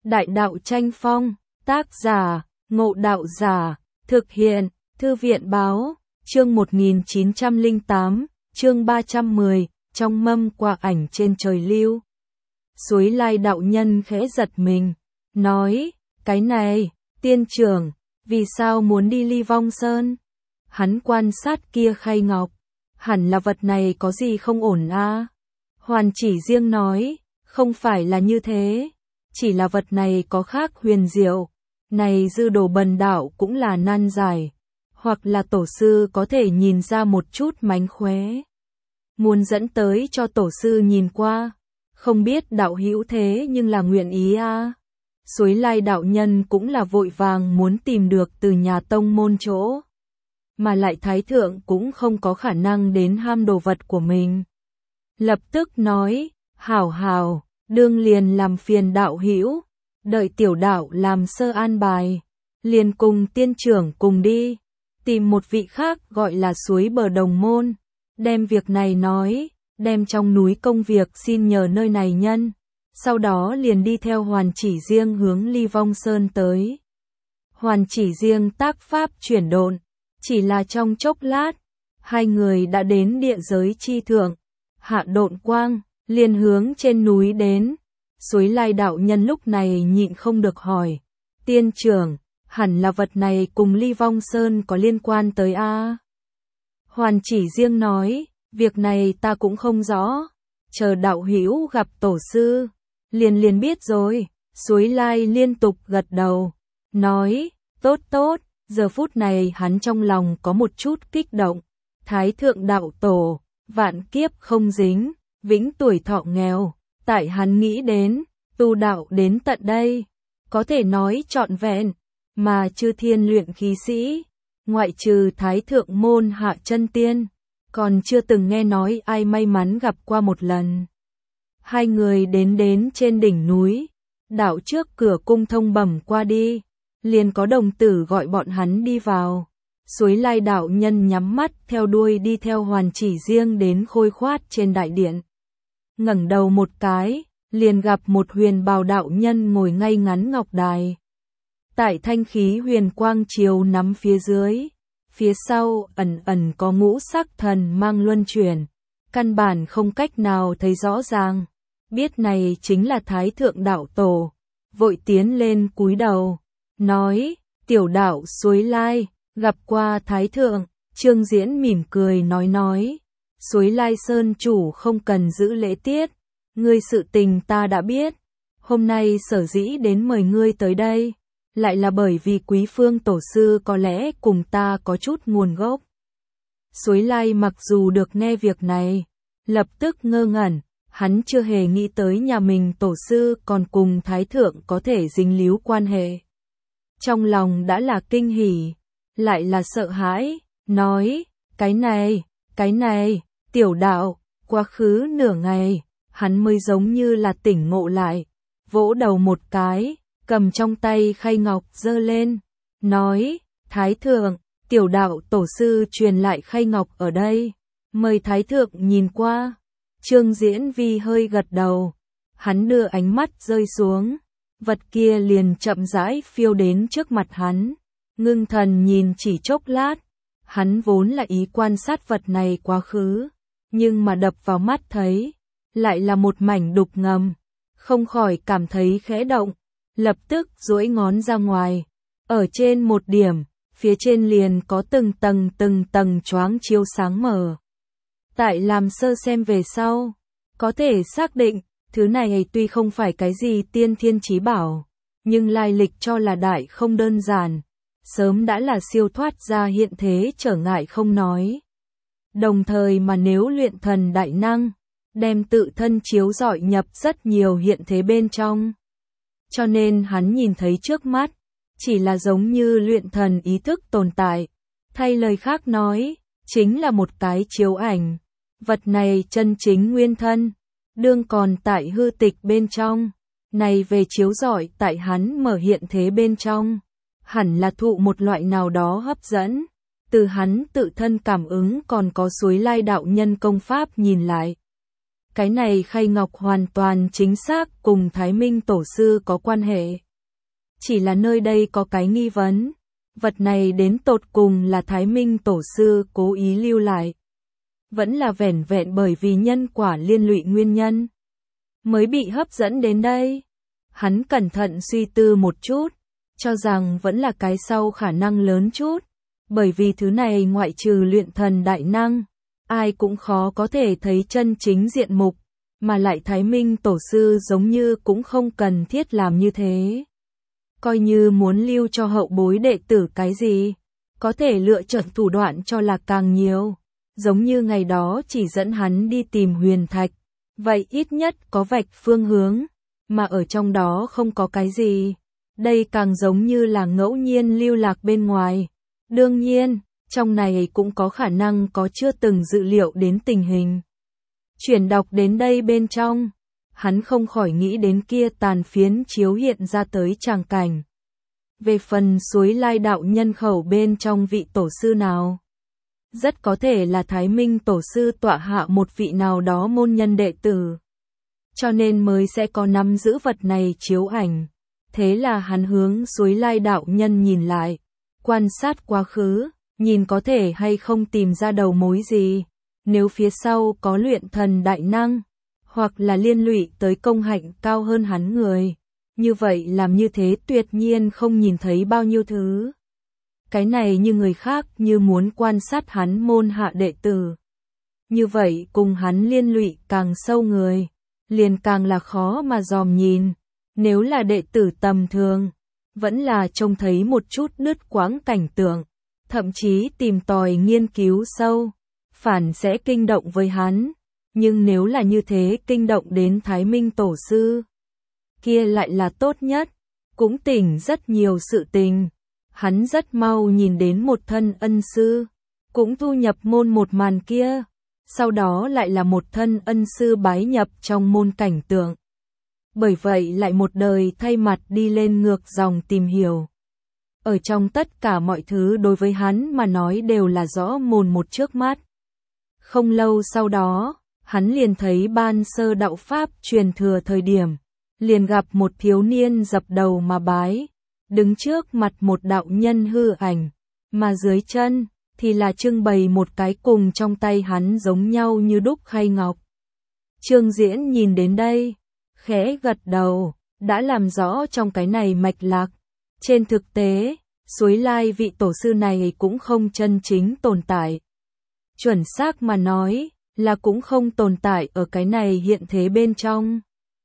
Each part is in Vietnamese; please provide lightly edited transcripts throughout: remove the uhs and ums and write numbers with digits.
Đại đạo tranh phong, tác giả, Ngộ Đạo Giả, thực hiện, Thư viện báo, chương 1908, chương 310, trong mâm quả ảnh trên trời lưu. Suối Lai đạo nhân khẽ giật mình, nói, cái này, tiên trưởng, vì sao muốn đi Ly Vong Sơn? Hắn quan sát kia khay ngọc, hẳn là vật này có gì không ổn à? Hoàn Chỉ Riêng nói, không phải là như thế, chỉ là vật này có khác huyền diệu, này dư đồ bần đạo cũng là nan giải, hoặc là tổ sư có thể nhìn ra một chút mánh khóe. Muốn dẫn tới cho tổ sư nhìn qua, không biết đạo hữu thế nhưng là nguyện ý à? Suối Lai đạo nhân cũng là vội vàng muốn tìm được từ nhà tông môn chỗ, mà lại thái thượng cũng không có khả năng đến ham đồ vật của mình. Lập tức nói, hảo hảo, đương liền làm phiền đạo hữu, đợi tiểu đạo làm sơ an bài, liền cùng tiên trưởng cùng đi, tìm một vị khác gọi là suối bờ đồng môn, đem việc này nói, đem trong núi công việc xin nhờ nơi này nhân, sau đó liền đi theo Hoàn Chỉ Riêng hướng Ly Vong Sơn tới. Hoàn Chỉ Riêng tác pháp chuyển độn, chỉ là trong chốc lát, hai người đã đến địa giới chi thượng, hạ độn quang, liền hướng trên núi đến. Suối Lai đạo nhân lúc này nhịn không được hỏi, tiên trưởng, hẳn là vật này cùng Ly Vong Sơn có liên quan tới a? Hoàn Chỉ Riêng nói, việc này ta cũng không rõ, chờ đạo hữu gặp tổ sư, liền biết rồi. Suối Lai liên tục gật đầu, nói, tốt tốt, giờ phút này hắn trong lòng có một chút kích động, Thái thượng đạo tổ, vạn kiếp không dính, vĩnh tuổi thọ nghèo, tại hắn nghĩ đến, tu đạo đến tận đây, có thể nói trọn vẹn, mà chư thiên luyện khí sĩ, ngoại trừ Thái thượng môn hạ chân tiên, còn chưa từng nghe nói ai may mắn gặp qua một lần. Hai người đến trên đỉnh núi, đảo trước cửa cung thông bẩm qua đi, liền có đồng tử gọi bọn hắn đi vào. Suối Lai đạo nhân nhắm mắt theo đuôi đi theo Hoàn Chỉ Riêng đến khôi khoát trên đại điện. Ngẩng đầu một cái, liền gặp một huyền bào đạo nhân ngồi ngay ngắn ngọc đài. Tại thanh khí huyền quang chiếu nắm phía dưới, phía sau ẩn có ngũ sắc thần mang luân chuyển, căn bản không cách nào thấy rõ ràng. Biết này chính là Thái thượng đạo tổ, vội tiến lên cúi đầu, nói, tiểu đạo Suối Lai, gặp qua Thái thượng. Trương Diễn mỉm cười nói, Suối Lai sơn chủ không cần giữ lễ tiết, ngươi sự tình ta đã biết, hôm nay sở dĩ đến mời ngươi tới đây, lại là bởi vì quý phương tổ sư có lẽ cùng ta có chút nguồn gốc. Suối Lai mặc dù được nghe việc này, lập tức ngơ ngẩn, hắn chưa hề nghĩ tới nhà mình tổ sư còn cùng Thái thượng có thể dính líu quan hệ. Trong lòng đã là kinh hỉ, lại là sợ hãi, nói, cái này, tiểu đạo, quá khứ nửa ngày, hắn mới giống như là tỉnh ngộ lại, vỗ đầu một cái, cầm trong tay khay ngọc giơ lên, nói, Thái thượng, tiểu đạo tổ sư truyền lại khay ngọc ở đây, mời Thái thượng nhìn qua. Trương Diễn Vi hơi gật đầu, hắn đưa ánh mắt rơi xuống, vật kia liền chậm rãi phiêu đến trước mặt hắn, ngưng thần nhìn chỉ chốc lát, hắn vốn là ý quan sát vật này quá khứ, nhưng mà đập vào mắt thấy, lại là một mảnh đục ngầm, không khỏi cảm thấy khẽ động, lập tức duỗi ngón ra ngoài, ở trên một điểm, phía trên liền có từng tầng choáng chiếu sáng mờ. Tại làm sơ xem về sau, có thể xác định, thứ này tuy không phải cái gì tiên thiên chí bảo, nhưng lai lịch cho là đại không đơn giản, sớm đã là siêu thoát ra hiện thế trở ngại không nói. Đồng thời mà nếu luyện thần đại năng, đem tự thân chiếu rọi nhập rất nhiều hiện thế bên trong. Cho nên hắn nhìn thấy trước mắt, chỉ là giống như luyện thần ý thức tồn tại, thay lời khác nói, chính là một cái chiếu ảnh. Vật này chân chính nguyên thân, đương còn tại hư tịch bên trong, này về chiếu rọi tại hắn mở hiện thế bên trong, hẳn là thụ một loại nào đó hấp dẫn, từ hắn tự thân cảm ứng còn có Suối Lai đạo nhân công pháp nhìn lại. Cái này khay ngọc hoàn toàn chính xác cùng Thái Minh Tổ sư có quan hệ. Chỉ là nơi đây có cái nghi vấn, vật này đến tột cùng là Thái Minh Tổ sư cố ý lưu lại, vẫn là vẻn vẹn bởi vì nhân quả liên lụy nguyên nhân mới bị hấp dẫn đến đây. Hắn cẩn thận suy tư một chút, cho rằng vẫn là cái sau khả năng lớn chút, bởi vì thứ này ngoại trừ luyện thần đại năng, ai cũng khó có thể thấy chân chính diện mục, mà lại Thái Minh Tổ sư giống như cũng không cần thiết làm như thế. Coi như muốn lưu cho hậu bối đệ tử cái gì, có thể lựa chọn thủ đoạn cho là càng nhiều, giống như ngày đó chỉ dẫn hắn đi tìm huyền thạch, vậy ít nhất có vạch phương hướng, mà ở trong đó không có cái gì. Đây càng giống như là ngẫu nhiên lưu lạc bên ngoài. Đương nhiên, trong này cũng có khả năng có chưa từng dự liệu đến tình hình. Chuyển đọc đến đây bên trong, hắn không khỏi nghĩ đến kia tàn phiến chiếu hiện ra tới tràng cảnh. Về phần suối Lai đạo nhân khẩu bên trong vị tổ sư nào, rất có thể là Thái Minh Tổ sư tọa hạ một vị nào đó môn nhân đệ tử, cho nên mới sẽ có nắm giữ vật này chiếu ảnh. Thế là hắn hướng suối Lai đạo nhân nhìn lại, quan sát quá khứ, nhìn có thể hay không tìm ra đầu mối gì. Nếu phía sau có luyện thần đại năng, hoặc là liên lụy tới công hạnh cao hơn hắn người, như vậy làm như thế tuyệt nhiên không nhìn thấy bao nhiêu thứ. Cái này như người khác như muốn quan sát hắn môn hạ đệ tử. Như vậy cùng hắn liên lụy càng sâu người, liền càng là khó mà dòm nhìn. Nếu là đệ tử tầm thường, vẫn là trông thấy một chút đứt quãng cảnh tượng, thậm chí tìm tòi nghiên cứu sâu, phản sẽ kinh động với hắn. Nhưng nếu là như thế kinh động đến Thái Minh Tổ sư, kia lại là tốt nhất, cũng tỉnh rất nhiều sự tình. Hắn rất mau nhìn đến một thân ân sư, cũng thu nhập môn một màn kia, sau đó lại là một thân ân sư bái nhập trong môn cảnh tượng. Bởi vậy lại một đời thay mặt đi lên ngược dòng tìm hiểu. Ở trong tất cả mọi thứ đối với hắn mà nói đều là rõ mồn một trước mắt. Không lâu sau đó, hắn liền thấy ban sơ đạo Pháp truyền thừa thời điểm, liền gặp một thiếu niên dập đầu mà bái, đứng trước mặt một đạo nhân hư ảnh, mà dưới chân thì là trưng bày một cái cùng trong tay hắn giống nhau như đúc khay ngọc. Trương Diễn nhìn đến đây, khẽ gật đầu, đã làm rõ trong cái này mạch lạc. Trên thực tế, suối Lai vị tổ sư này cũng không chân chính tồn tại. Chuẩn xác mà nói, là cũng không tồn tại ở cái này hiện thế bên trong,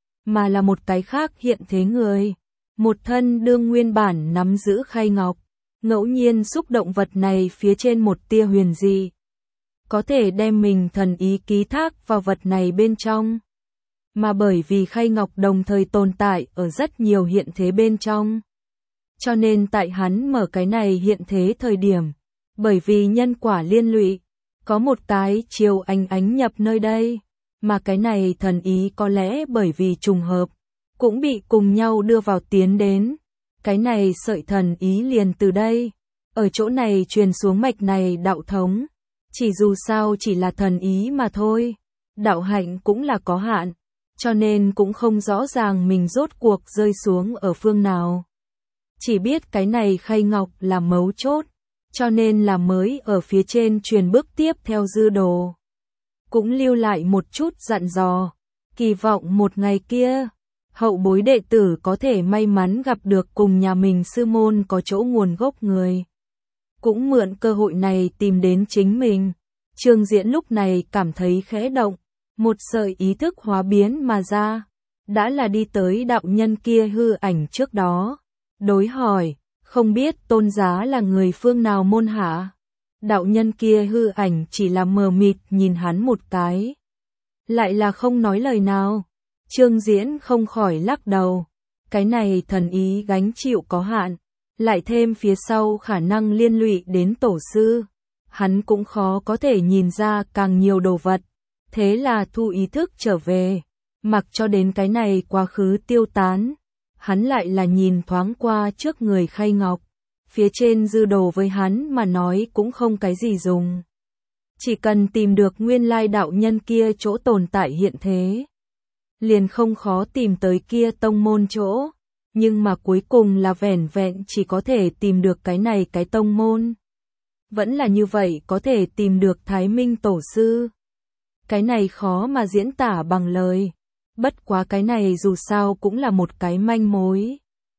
mà là một cái khác hiện thế người. Một thân đương nguyên bản nắm giữ khay ngọc, ngẫu nhiên xúc động vật này phía trên một tia huyền dị, có thể đem mình thần ý ký thác vào vật này bên trong. Mà bởi vì khay ngọc đồng thời tồn tại ở rất nhiều hiện thế bên trong, cho nên tại hắn mở cái này hiện thế thời điểm, bởi vì nhân quả liên lụy, có một cái chiều ánh nhập nơi đây, mà cái này thần ý có lẽ bởi vì trùng hợp, cũng bị cùng nhau đưa vào tiến đến. Cái này sợi thần ý liền từ đây, ở chỗ này truyền xuống mạch này đạo thống. Chỉ dù sao chỉ là thần ý mà thôi, đạo hạnh cũng là có hạn, cho nên cũng không rõ ràng mình rốt cuộc rơi xuống ở phương nào. Chỉ biết cái này khay ngọc là mấu chốt, cho nên là mới ở phía trên truyền bước tiếp theo dư đồ. Cũng lưu lại một chút dặn dò, kỳ vọng một ngày kia, hậu bối đệ tử có thể may mắn gặp được cùng nhà mình sư môn có chỗ nguồn gốc người. Cũng mượn cơ hội này tìm đến chính mình. Trương Diễn lúc này cảm thấy khẽ động, một sợi ý thức hóa biến mà ra, đã là đi tới đạo nhân kia hư ảnh trước đó. Đối hỏi, không biết tôn giá là người phương nào môn hạ? Đạo nhân kia hư ảnh chỉ là mờ mịt nhìn hắn một cái, lại là không nói lời nào. Trương Diễn không khỏi lắc đầu, cái này thần ý gánh chịu có hạn, lại thêm phía sau khả năng liên lụy đến tổ sư, hắn cũng khó có thể nhìn ra càng nhiều đồ vật. Thế là thu ý thức trở về, mặc cho đến cái này quá khứ tiêu tán, hắn lại là nhìn thoáng qua trước người khay ngọc, phía trên dư đồ với hắn mà nói cũng không cái gì dùng. Chỉ cần tìm được nguyên lai đạo nhân kia chỗ tồn tại hiện thế, liền không khó tìm tới kia tông môn chỗ, nhưng mà cuối cùng là vẻn vẹn chỉ có thể tìm được cái này cái tông môn. Vẫn là như vậy có thể tìm được Thái Minh Tổ Sư. Cái này khó mà diễn tả bằng lời, bất quá cái này dù sao cũng là một cái manh mối.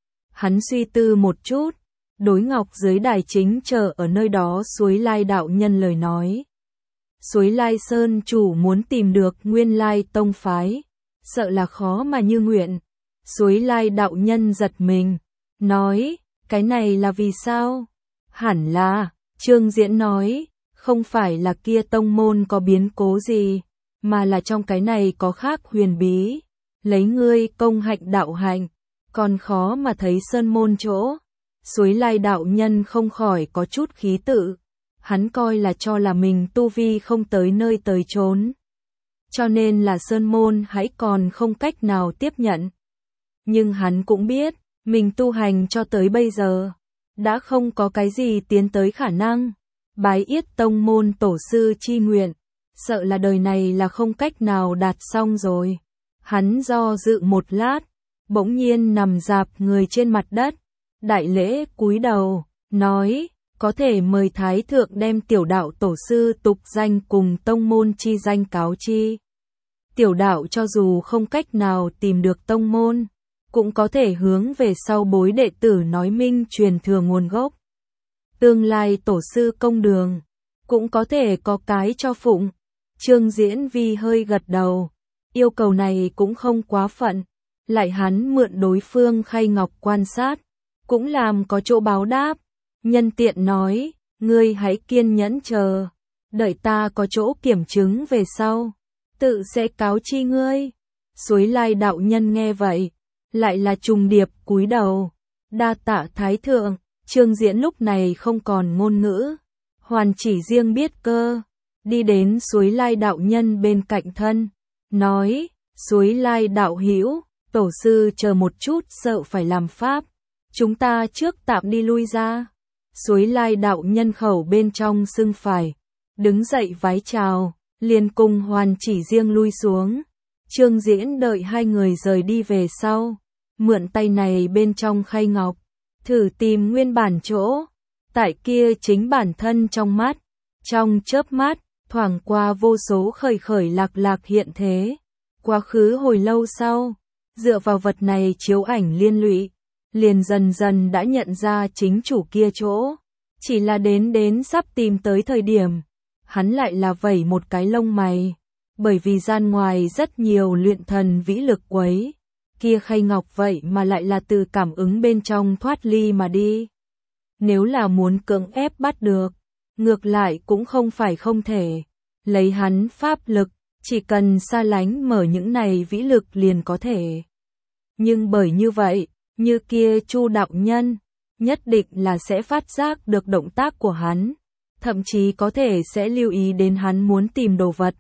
Hắn suy tư một chút, đối Ngọc dưới đài chính chờ ở nơi đó Suối Lai đạo nhân lời nói. Suối Lai Sơn chủ muốn tìm được nguyên lai tông phái, sợ là khó mà như nguyện. Suối Lai đạo nhân giật mình, nói, cái này là vì sao? Hẳn là, Trương Diễn nói, không phải là kia tông môn có biến cố gì, mà là trong cái này có khác huyền bí. Lấy ngươi công hạnh đạo hạnh, còn khó mà thấy sơn môn chỗ. Suối Lai đạo nhân không khỏi có chút khí tự, hắn coi là cho là mình tu vi không tới nơi tới chốn, cho nên là sơn môn hãy còn không cách nào tiếp nhận. Nhưng hắn cũng biết, mình tu hành cho tới bây giờ, đã không có cái gì tiến tới khả năng. Bái yết tông môn tổ sư chi nguyện, sợ là đời này là không cách nào đạt xong rồi. Hắn do dự một lát, bỗng nhiên nằm rạp người trên mặt đất, đại lễ cúi đầu, nói, có thể mời Thái Thượng đem tiểu đạo tổ sư tục danh cùng tông môn chi danh cáo chi. Tiểu đạo cho dù không cách nào tìm được tông môn, cũng có thể hướng về sau bối đệ tử nói minh truyền thừa nguồn gốc. Tương lai tổ sư công đường, cũng có thể có cái cho phụng. Trương Diễn Vi hơi gật đầu, yêu cầu này cũng không quá phận, lại hắn mượn đối phương khay ngọc quan sát, cũng làm có chỗ báo đáp. Nhân tiện nói, ngươi hãy kiên nhẫn chờ, đợi ta có chỗ kiểm chứng về sau, tự sẽ cáo chi ngươi. Suối Lai đạo nhân nghe vậy, lại là trùng điệp cúi đầu, đa tạ Thái Thượng. Trương Diễn lúc này không còn ngôn ngữ, hoàn chỉ riêng biết cơ, đi đến Suối Lai đạo nhân bên cạnh thân, nói, Suối Lai đạo hữu, tổ sư chờ một chút sợ phải làm pháp, chúng ta trước tạm đi lui ra. Suối Lai đạo nhân khẩu bên trong sưng phải, đứng dậy vái chào, liền cùng hoàn chỉ riêng lui xuống. Trương Diễn đợi hai người rời đi về sau, mượn tay này bên trong khay ngọc, thử tìm nguyên bản chỗ, tại kia chính bản thân trong mắt, trong chớp mắt, thoảng qua vô số khởi khởi lạc lạc hiện thế. Quá khứ hồi lâu sau, dựa vào vật này chiếu ảnh liên lụy, liền dần dần đã nhận ra chính chủ kia chỗ, chỉ là đến sắp tìm tới thời điểm, hắn lại là vẩy một cái lông mày, bởi vì gian ngoài rất nhiều luyện thần vĩ lực quấy. Kia khay ngọc vậy mà lại là từ cảm ứng bên trong thoát ly mà đi. Nếu là muốn cưỡng ép bắt được, ngược lại cũng không phải không thể. Lấy hắn pháp lực, chỉ cần xa lánh mở những này vĩ lực liền có thể. Nhưng bởi như vậy, như kia Chu đạo nhân, nhất định là sẽ phát giác được động tác của hắn, thậm chí có thể sẽ lưu ý đến hắn muốn tìm đồ vật.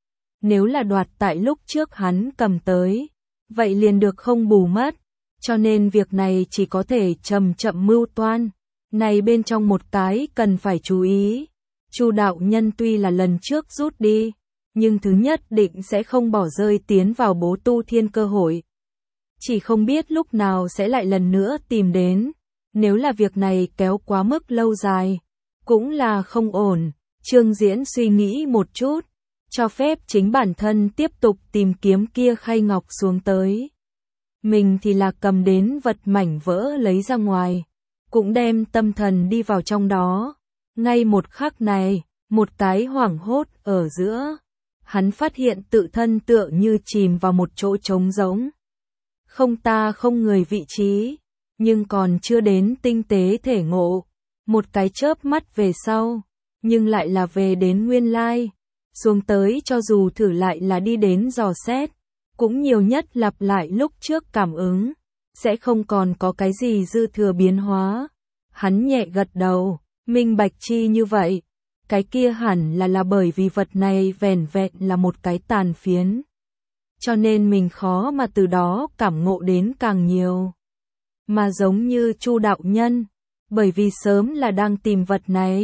Nếu là đoạt tại lúc trước hắn cầm tới, vậy liền được không bù mất, cho nên việc này chỉ có thể chậm chậm mưu toan. Này bên trong một cái cần phải chú ý, Chu đạo nhân tuy là lần trước rút đi, nhưng thứ nhất định sẽ không bỏ rơi tiến vào bố tu thiên cơ hội. Chỉ không biết lúc nào sẽ lại lần nữa tìm đến, nếu là việc này kéo quá mức lâu dài, cũng là không ổn. Trương Diễn suy nghĩ một chút, cho phép chính bản thân tiếp tục tìm kiếm kia khay ngọc xuống tới. Mình thì là cầm đến vật mảnh vỡ lấy ra ngoài, cũng đem tâm thần đi vào trong đó. Ngay một khắc này, một cái hoảng hốt ở giữa, hắn phát hiện tự thân tựa như chìm vào một chỗ trống rỗng. Không ta không người vị trí, nhưng còn chưa đến tinh tế thể ngộ. Một cái chớp mắt về sau, nhưng lại là về đến nguyên lai. Xuống tới cho dù thử lại là đi đến dò xét, cũng nhiều nhất lặp lại lúc trước cảm ứng, sẽ không còn có cái gì dư thừa biến hóa. Hắn nhẹ gật đầu, minh bạch chi như vậy, cái kia hẳn là bởi vì vật này vẻn vẹn là một cái tàn phiến. Cho nên mình khó mà từ đó cảm ngộ đến càng nhiều. Mà giống như Chu đạo nhân, bởi vì sớm là đang tìm vật này,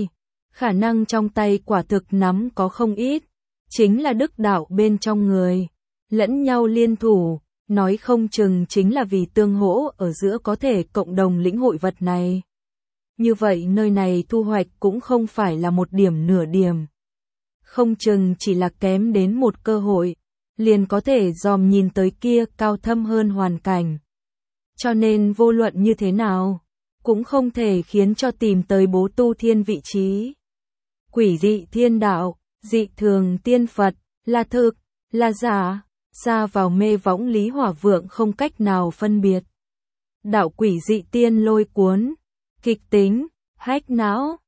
khả năng trong tay quả thực nắm có không ít, chính là đức đạo bên trong người, lẫn nhau liên thủ, nói không chừng chính là vì tương hỗ ở giữa có thể cộng đồng lĩnh hội vật này. Như vậy nơi này thu hoạch cũng không phải là một điểm nửa điểm. Không chừng chỉ là kém đến một cơ hội, liền có thể dòm nhìn tới kia cao thâm hơn hoàn cảnh. Cho nên vô luận như thế nào, cũng không thể khiến cho tìm tới bố tu thiên vị trí. Quỷ dị thiên đạo, dị thường tiên Phật, là thực, là giả, xa vào mê võng Lý Hỏa Vượng không cách nào phân biệt. Đạo quỷ dị tiên lôi cuốn, kịch tính, hách não,